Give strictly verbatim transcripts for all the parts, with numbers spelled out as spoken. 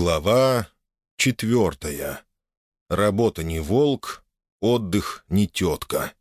Глава четвертая. Работа не волк, отдых не тетка.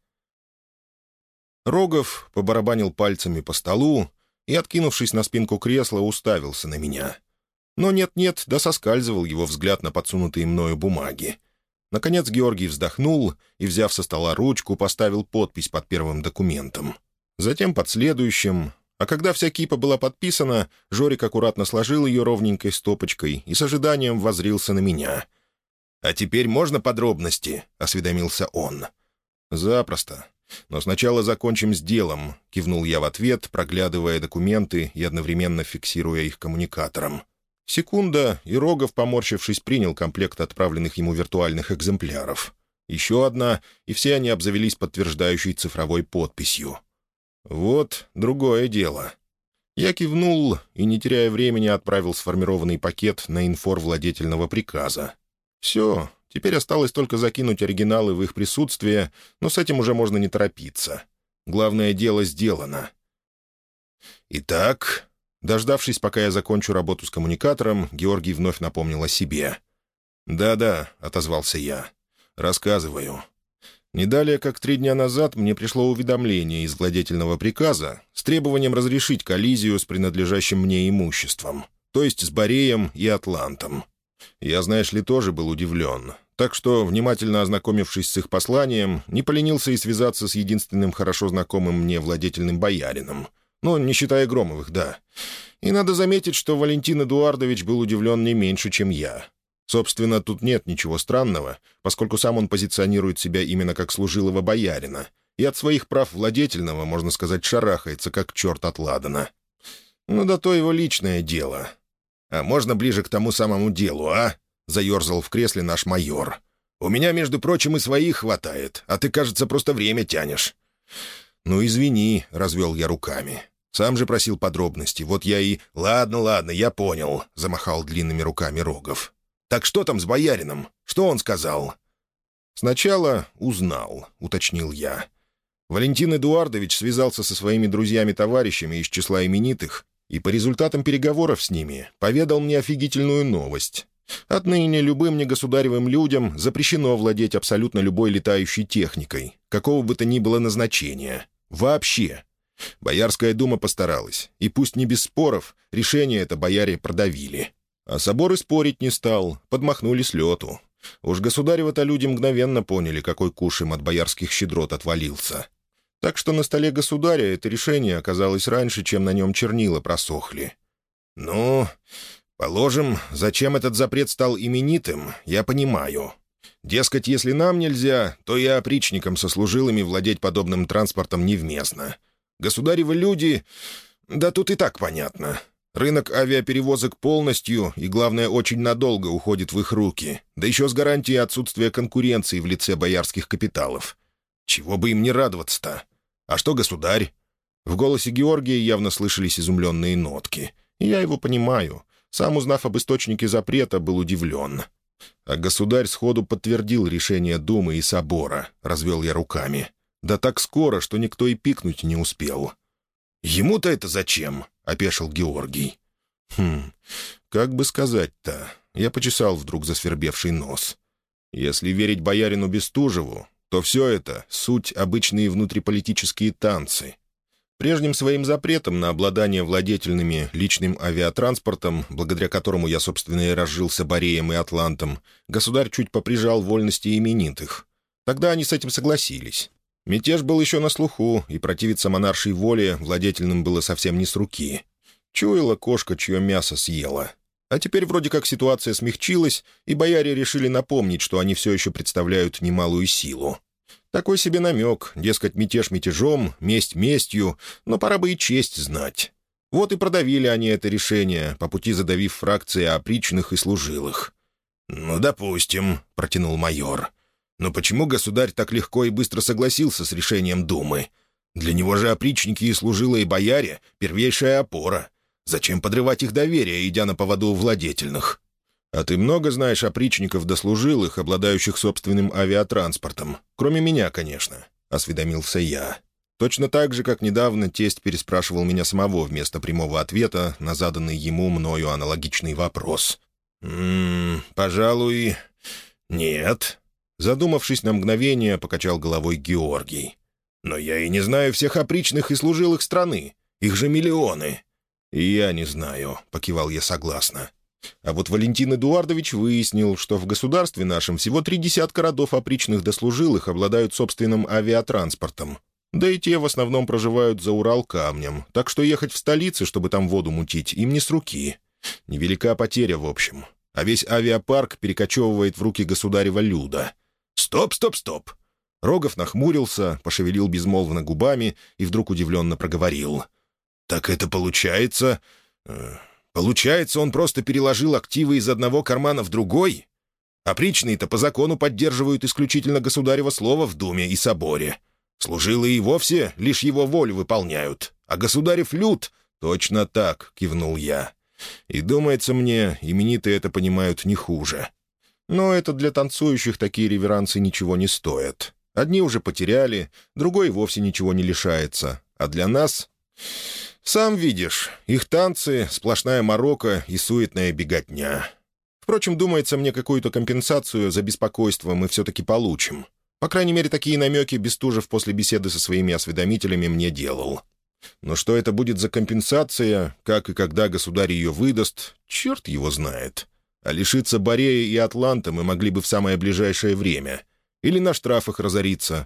Рогов побарабанил пальцами по столу и, откинувшись на спинку кресла, уставился на меня. Но нет-нет, да соскальзывал его взгляд на подсунутые мною бумаги. Наконец Георгий вздохнул и, взяв со стола ручку, поставил подпись под первым документом. Затем под следующим. А когда вся кипа была подписана, Жорик аккуратно сложил ее ровненькой стопочкой и с ожиданием воззрился на меня. «А теперь можно подробности?» — осведомился он. «Запросто. Но сначала закончим с делом», — кивнул я в ответ, проглядывая документы и одновременно фиксируя их коммуникатором. Секунда, и Рогов, поморщившись, принял комплект отправленных ему виртуальных экземпляров. Еще одна, и все они обзавелись подтверждающей цифровой подписью. «Вот другое дело». Я кивнул и, не теряя времени, отправил сформированный пакет на инфор владетельного приказа. «Все, теперь осталось только закинуть оригиналы в их присутствие, но с этим уже можно не торопиться. Главное дело сделано». «Итак...» Дождавшись, пока я закончу работу с коммуникатором, Георгий вновь напомнил о себе. «Да-да», — отозвался я. «Рассказываю. Не далее, как три дня назад, мне пришло уведомление из владетельного приказа с требованием разрешить коллизию с принадлежащим мне имуществом, то есть с Бореем и Атлантом. Я, знаешь ли, тоже был удивлен, так что, внимательно ознакомившись с их посланием, не поленился и связаться с единственным хорошо знакомым мне владетельным боярином. Ну, не считая Громовых, да. И надо заметить, что Валентин Эдуардович был удивлен не меньше, чем я. Собственно, тут нет ничего странного, поскольку сам он позиционирует себя именно как служилого боярина, и от своих прав владетельного, можно сказать, шарахается, как черт от ладана. Ну да то его личное дело. «А можно ближе к тому самому делу, а?» — заерзал в кресле наш майор. «У меня, между прочим, и своих хватает, а ты, кажется, просто время тянешь». «Ну, извини», — развел я руками. «Сам же просил подробностей, вот я и...» «Ладно, ладно, я понял», — замахал длинными руками Рогов. «Так что там с боярином? Что он сказал?» «Сначала узнал», — уточнил я. Валентин Эдуардович связался со своими друзьями-товарищами из числа именитых и по результатам переговоров с ними поведал мне офигительную новость. Отныне любым негосударевым людям запрещено владеть абсолютно любой летающей техникой, какого бы то ни было назначения. Вообще. Боярская дума постаралась, и пусть не без споров, решение это бояре продавили. А собор и спорить не стал, подмахнули с лету. Уж государева-то люди мгновенно поняли, какой куш им от боярских щедрот отвалился. Так что на столе государя это решение оказалось раньше, чем на нем чернила просохли. «Ну, положим, зачем этот запрет стал именитым, я понимаю. Дескать, если нам нельзя, то и опричникам со служилыми владеть подобным транспортом невместно. Государевы люди... Да тут и так понятно. Рынок авиаперевозок полностью и, главное, очень надолго уходит в их руки, да еще с гарантией отсутствия конкуренции в лице боярских капиталов. Чего бы им не радоваться-то? А что государь?» В голосе Георгия явно слышались изумленные нотки. И я его понимаю. Сам, узнав об источнике запрета, был удивлен. А государь сходу подтвердил решение Думы и собора, развел я руками. Да так скоро, что никто и пикнуть не успел. «Ему-то это зачем?» — опешил Георгий. «Хм, как бы сказать-то?» Я почесал вдруг засвербевший нос. «Если верить боярину Бестужеву, то все это — суть обычные внутриполитические танцы. Прежним своим запретом на обладание владетельными личным авиатранспортом, благодаря которому я, собственно, и разжился Бореем и Атлантом, государь чуть поприжал вольности именитых. Тогда они с этим согласились. Мятеж был еще на слуху, и противиться монаршей воле владетельным было совсем не с руки. Чуяла кошка, чье мясо съела. А теперь вроде как ситуация смягчилась, и бояре решили напомнить, что они все еще представляют немалую силу. Такой себе намек, дескать, мятеж мятежом, месть местью, но пора бы и честь знать. Вот и продавили они это решение, по пути задавив фракции опричных и служилых. «Ну, допустим», — протянул майор. «Но почему государь так легко и быстро согласился с решением Думы? Для него же опричники и служилые бояре — первейшая опора. Зачем подрывать их доверие, идя на поводу у владетельных?» «А ты много знаешь опричников да служилых, обладающих собственным авиатранспортом? Кроме меня, конечно», — осведомился я. Точно так же, как недавно тесть переспрашивал меня самого вместо прямого ответа на заданный ему мною аналогичный вопрос. «М-м, пожалуй, нет». Задумавшись на мгновение, покачал головой Георгий. «Но я и не знаю всех опричных и служилых страны. Их же миллионы». «И я не знаю», — покивал я согласно. А вот Валентин Эдуардович выяснил, что в государстве нашем всего три десятка родов опричных да служилых обладают собственным авиатранспортом. Да и те в основном проживают за Урал-камнем, так что ехать в столице, чтобы там воду мутить, им не с руки. Невелика потеря, в общем. А весь авиапарк перекочевывает в руки государева люда. «Стоп, стоп, стоп!» Рогов нахмурился, пошевелил безмолвно губами и вдруг удивленно проговорил. «Так это получается... Э, получается, он просто переложил активы из одного кармана в другой? Опричные-то по закону поддерживают исключительно государево слово в Думе и соборе. Служилые и вовсе лишь его волю выполняют. А государев люд...» «Точно так», — кивнул я. «И думается мне, именитые это понимают не хуже. Но это для танцующих такие реверансы ничего не стоят. Одни уже потеряли, другой вовсе ничего не лишается. А для нас... Сам видишь, их танцы — сплошная морока и суетная беготня. Впрочем, думается мне, какую-то компенсацию за беспокойство мы все-таки получим. По крайней мере, такие намеки Бестужев после беседы со своими осведомителями мне делал. Но что это будет за компенсация, как и когда государь ее выдаст, черт его знает. А лишиться Борея и Атланта мы могли бы в самое ближайшее время. Или на штрафах разориться.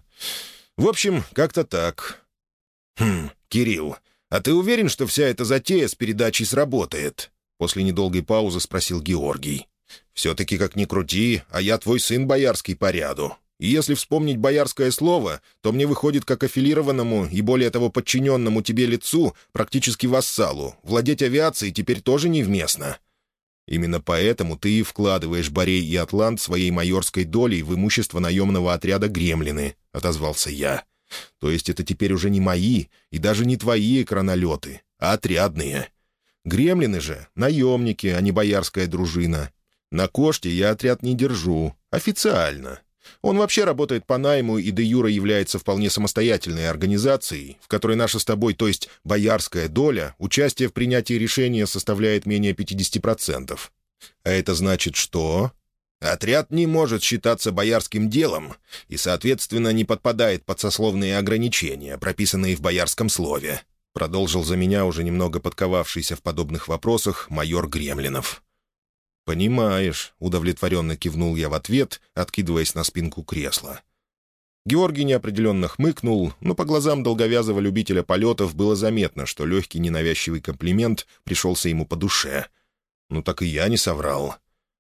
В общем, как-то так. «Хм, Кирилл, а ты уверен, что вся эта затея с передачей сработает?» После недолгой паузы спросил Георгий. «Все-таки, как ни крути, а я твой сын боярский по ряду. И если вспомнить боярское слово, то мне выходит, как аффилированному и более того подчиненному тебе лицу, практически вассалу, владеть авиацией теперь тоже невместно. Именно поэтому ты и вкладываешь Борей и Атлант своей майорской долей в имущество наемного отряда «Гремлины», — отозвался я. То есть это теперь уже не мои и даже не твои экранолеты, а отрядные. «Гремлины» же — наемники, а не боярская дружина. На Коште я отряд не держу, официально. Он вообще работает по найму и де юре является вполне самостоятельной организацией, в которой наша с тобой, то есть боярская доля, участие в принятии решения составляет менее пятьдесят процентов. А это значит что? Отряд не может считаться боярским делом и, соответственно, не подпадает под сословные ограничения, прописанные в боярском слове, продолжил за меня уже немного подковавшийся в подобных вопросах майор Гремлинов. «Понимаешь», — удовлетворенно кивнул я в ответ, откидываясь на спинку кресла. Георгий неопределенно хмыкнул, но по глазам долговязого любителя полетов было заметно, что легкий ненавязчивый комплимент пришелся ему по душе. Ну так и я не соврал.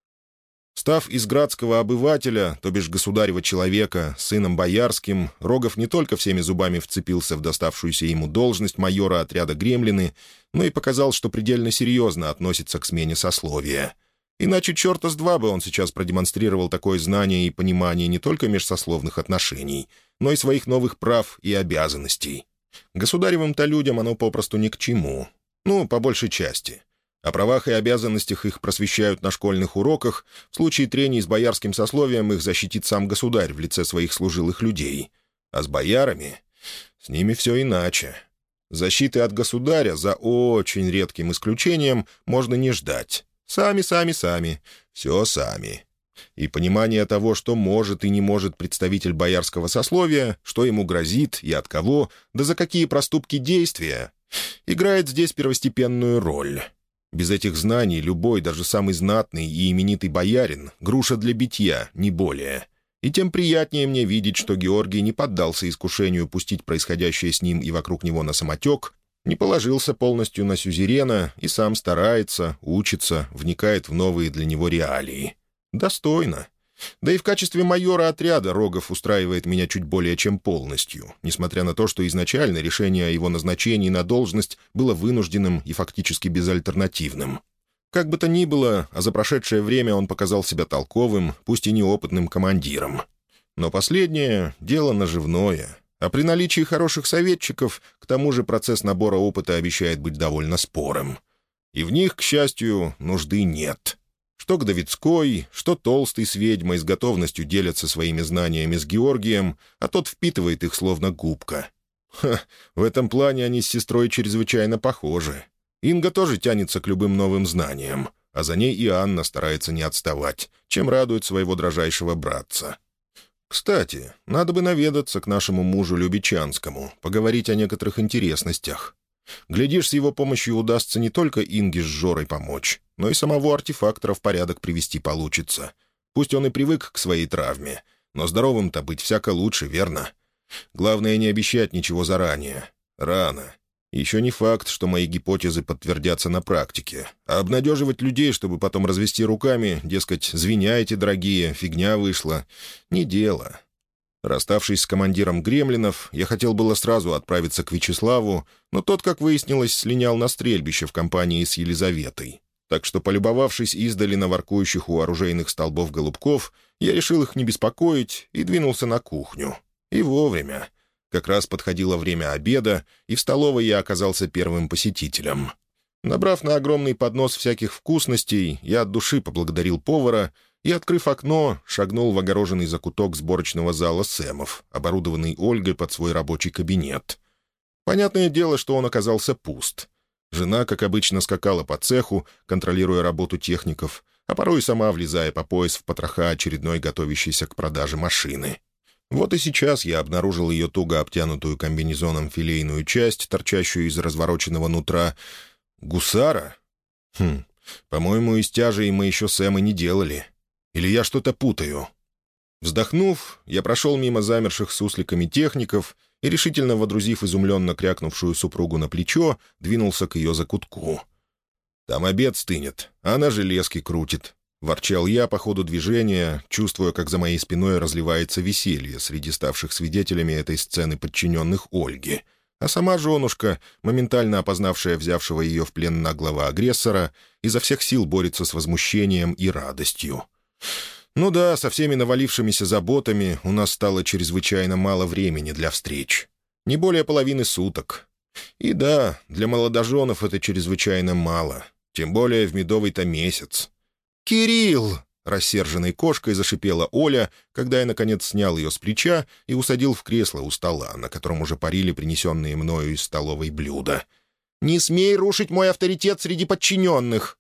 Став из градского обывателя, то бишь государева человека, сыном боярским, Рогов не только всеми зубами вцепился в доставшуюся ему должность майора отряда «Гремлины», но и показал, что предельно серьезно относится к смене сословия. Иначе черта с два бы он сейчас продемонстрировал такое знание и понимание не только межсословных отношений, но и своих новых прав и обязанностей. Государевым-то людям оно попросту ни к чему. Ну, по большей части. О правах и обязанностях их просвещают на школьных уроках, в случае трений с боярским сословием их защитит сам государь в лице своих служилых людей. А с боярами? С ними все иначе. Защиты от государя, за очень редким исключением, можно не ждать. Сами, сами, сами. Все сами. И понимание того, что может и не может представитель боярского сословия, что ему грозит и от кого, да за какие проступки действия, играет здесь первостепенную роль. Без этих знаний любой, даже самый знатный и именитый боярин — груша для битья, не более. И тем приятнее мне видеть, что Георгий не поддался искушению пустить происходящее с ним и вокруг него на самотек, не положился полностью на сюзерена и сам старается, учится, вникает в новые для него реалии. Достойно. Да и в качестве майора отряда Рогов устраивает меня чуть более чем полностью, несмотря на то, что изначально решение о его назначении на должность было вынужденным и фактически безальтернативным. Как бы то ни было, а за прошедшее время он показал себя толковым, пусть и неопытным командиром. Но последнее — дело наживное. А при наличии хороших советчиков, к тому же процесс набора опыта обещает быть довольно спорым. И в них, к счастью, нужды нет. Что Гдовицкой, что Толстый с ведьмой с готовностью делятся своими знаниями с Георгием, а тот впитывает их словно губка. Ха, в этом плане они с сестрой чрезвычайно похожи. Инга тоже тянется к любым новым знаниям. а за ней и Анна старается не отставать, чем радует своего дрожайшего братца. Кстати, надо бы наведаться к нашему мужу Любичанскому, поговорить о некоторых интересностях. Глядишь, с его помощью удастся не только Инге с Жорой помочь, но и самого артефактора в порядок привести получится. Пусть он и привык к своей травме, но здоровым-то быть всяко лучше, верно? Главное, не обещать ничего заранее. Рано. Еще не факт, что мои гипотезы подтвердятся на практике. А обнадеживать людей, чтобы потом развести руками, дескать, «звиняйте, дорогие, фигня вышла», — не дело. Расставшись с командиром гремлинов, я хотел было сразу отправиться к Вячеславу, но тот, как выяснилось, слинял на стрельбище в компании с Елизаветой. Так что, полюбовавшись издали на воркующих у оружейных столбов голубков, я решил их не беспокоить и двинулся на кухню. И вовремя. Как раз подходило время обеда, и в столовой я оказался первым посетителем. Набрав на огромный поднос всяких вкусностей, я от души поблагодарил повара и, открыв окно, шагнул в огороженный закуток сборочного зала Сэмов, оборудованный Ольгой под свой рабочий кабинет. Понятное дело, что он оказался пуст. Жена, как обычно, скакала по цеху, контролируя работу техников, а порой сама влезая по пояс в потроха очередной готовящейся к продаже машины. Вот и сейчас я обнаружил ее туго обтянутую комбинезоном филейную часть, торчащую из развороченного нутра. Гусара? Хм, по-моему, из тяжей мы еще Сэма не делали. Или я что-то путаю? Вздохнув, я прошел мимо замерших сусликами техников и, решительно водрузив изумленно крякнувшую супругу на плечо, двинулся к ее закутку. «Там обед стынет, а она железки крутит», — ворчал я по ходу движения, чувствуя, как за моей спиной разливается веселье среди ставших свидетелями этой сцены подчиненных Ольги. А сама женушка, моментально опознавшая взявшего ее в плен наглого агрессора, изо всех сил борется с возмущением и радостью. Ну да, со всеми навалившимися заботами у нас стало чрезвычайно мало времени для встреч. Не более половины суток. И да, для молодоженов это чрезвычайно мало. Тем более в медовый-то месяц. «Кирилл!» — рассерженной кошкой зашипела Оля, когда я, наконец, снял ее с плеча и усадил в кресло у стола, на котором уже парили принесенные мною из столовой блюда. «Не смей рушить мой авторитет среди подчиненных!»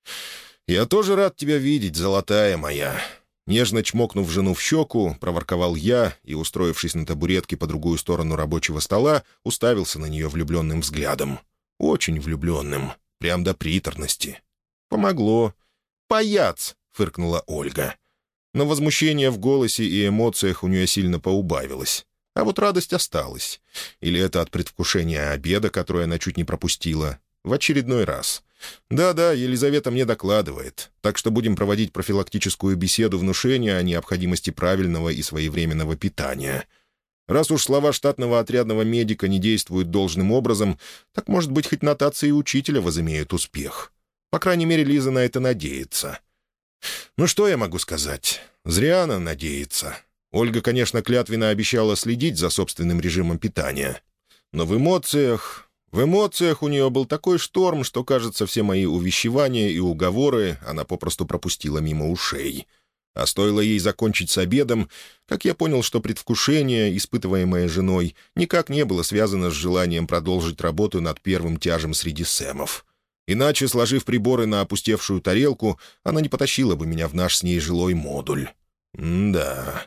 «Я тоже рад тебя видеть, золотая моя!» Нежно чмокнув жену в щеку, проворковал я и, устроившись на табуретке по другую сторону рабочего стола, уставился на нее влюбленным взглядом. Очень влюбленным, прям до приторности. Помогло. «Паяц!» — фыркнула Ольга. Но возмущение в голосе и эмоциях у нее сильно поубавилось. А вот радость осталась. Или это от предвкушения обеда, которое она чуть не пропустила. В очередной раз. Да-да, Елизавета мне докладывает, так что будем проводить профилактическую беседу внушения о необходимости правильного и своевременного питания. Раз уж слова штатного отрядного медика не действуют должным образом, так, может быть, хоть нотации учителя возымеют успех. По крайней мере, Лиза на это надеется. Ну что я могу сказать? Зря она надеется. Ольга, конечно, клятвенно обещала следить за собственным режимом питания. Но в эмоциях... В эмоциях у нее был такой шторм, что, кажется, все мои увещевания и уговоры она попросту пропустила мимо ушей. А стоило ей закончить с обедом, как я понял, что предвкушение, испытываемое женой, никак не было связано с желанием продолжить работу над первым тяжем среди Сэмов. Иначе, сложив приборы на опустевшую тарелку, она не потащила бы меня в наш с ней жилой модуль. М-да.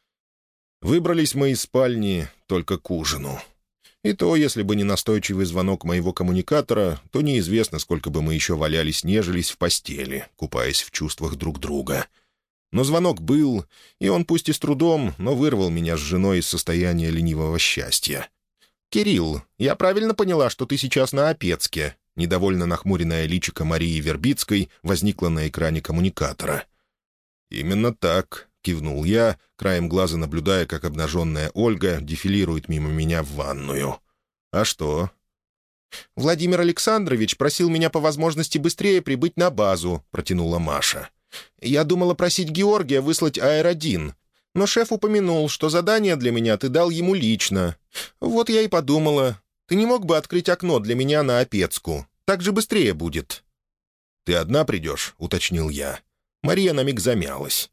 Выбрались мы из спальни только к ужину. И то, если бы не настойчивый звонок моего коммуникатора, то неизвестно, сколько бы мы еще валялись-нежились в постели, купаясь в чувствах друг друга. Но звонок был, и он, пусть и с трудом, но вырвал меня с женой из состояния ленивого счастья. «Кирилл, я правильно поняла, что ты сейчас на Опецке?» Недовольно нахмуренное личико Марии Вербицкой возникло на экране коммуникатора. «Именно так», — кивнул я, краем глаза наблюдая, как обнаженная Ольга дефилирует мимо меня в ванную. «А что?» «Владимир Александрович просил меня по возможности быстрее прибыть на базу», — протянула Маша. «Я думала просить Георгия выслать Аэр один, но шеф упомянул, что задание для меня ты дал ему лично. Вот я и подумала, ты не мог бы открыть окно для меня на Опецку? Так же быстрее будет». «Ты одна придешь?» — уточнил я. Мария на миг замялась.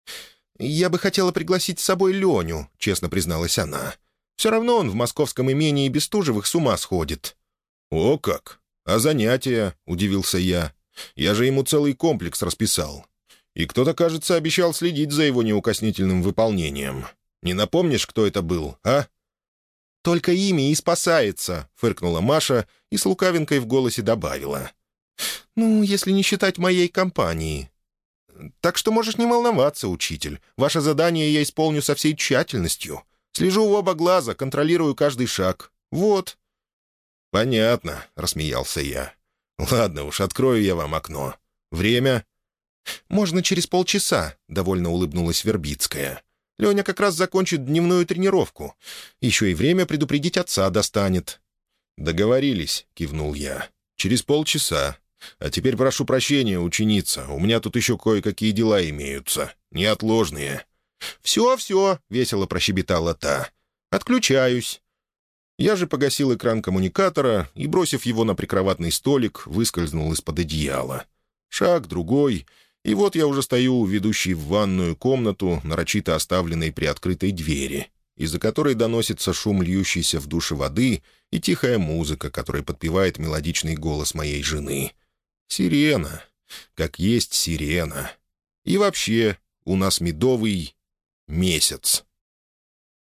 «Я бы хотела пригласить с собой Леню», — честно призналась она. «Все равно он в московском имении Бестужевых с ума сходит». «О как! А занятия?» — удивился я. Я же ему целый комплекс расписал. И кто-то, кажется, обещал следить за его неукоснительным выполнением. Не напомнишь, кто это был, а?» «Только ими и спасается», — фыркнула Маша и с лукавинкой в голосе добавила. «Ну, если не считать моей компании. Так что можешь не волноваться, учитель. Ваше задание я исполню со всей тщательностью. Слежу в оба глаза, контролирую каждый шаг. Вот». «Понятно», — рассмеялся я. «Ладно уж, открою я вам окно. Время?» «Можно через полчаса», — довольно улыбнулась Вербицкая. «Леня как раз закончит дневную тренировку. Еще и время предупредить отца достанет». «Договорились», — кивнул я. «Через полчаса. А теперь прошу прощения, ученица, у меня тут еще кое-какие дела имеются. Неотложные». «Все, все», — весело прощебетала та. «Отключаюсь». Я же погасил экран коммуникатора и, бросив его на прикроватный столик, выскользнул из-под одеяла. Шаг, другой, и вот я уже стою у ведущей в ванную комнату, нарочито оставленной при открытой двери, из-за которой доносится шум льющейся в душе воды и тихая музыка, которой подпевает мелодичный голос моей жены. Сирена. Как есть сирена. И вообще, у нас медовый месяц.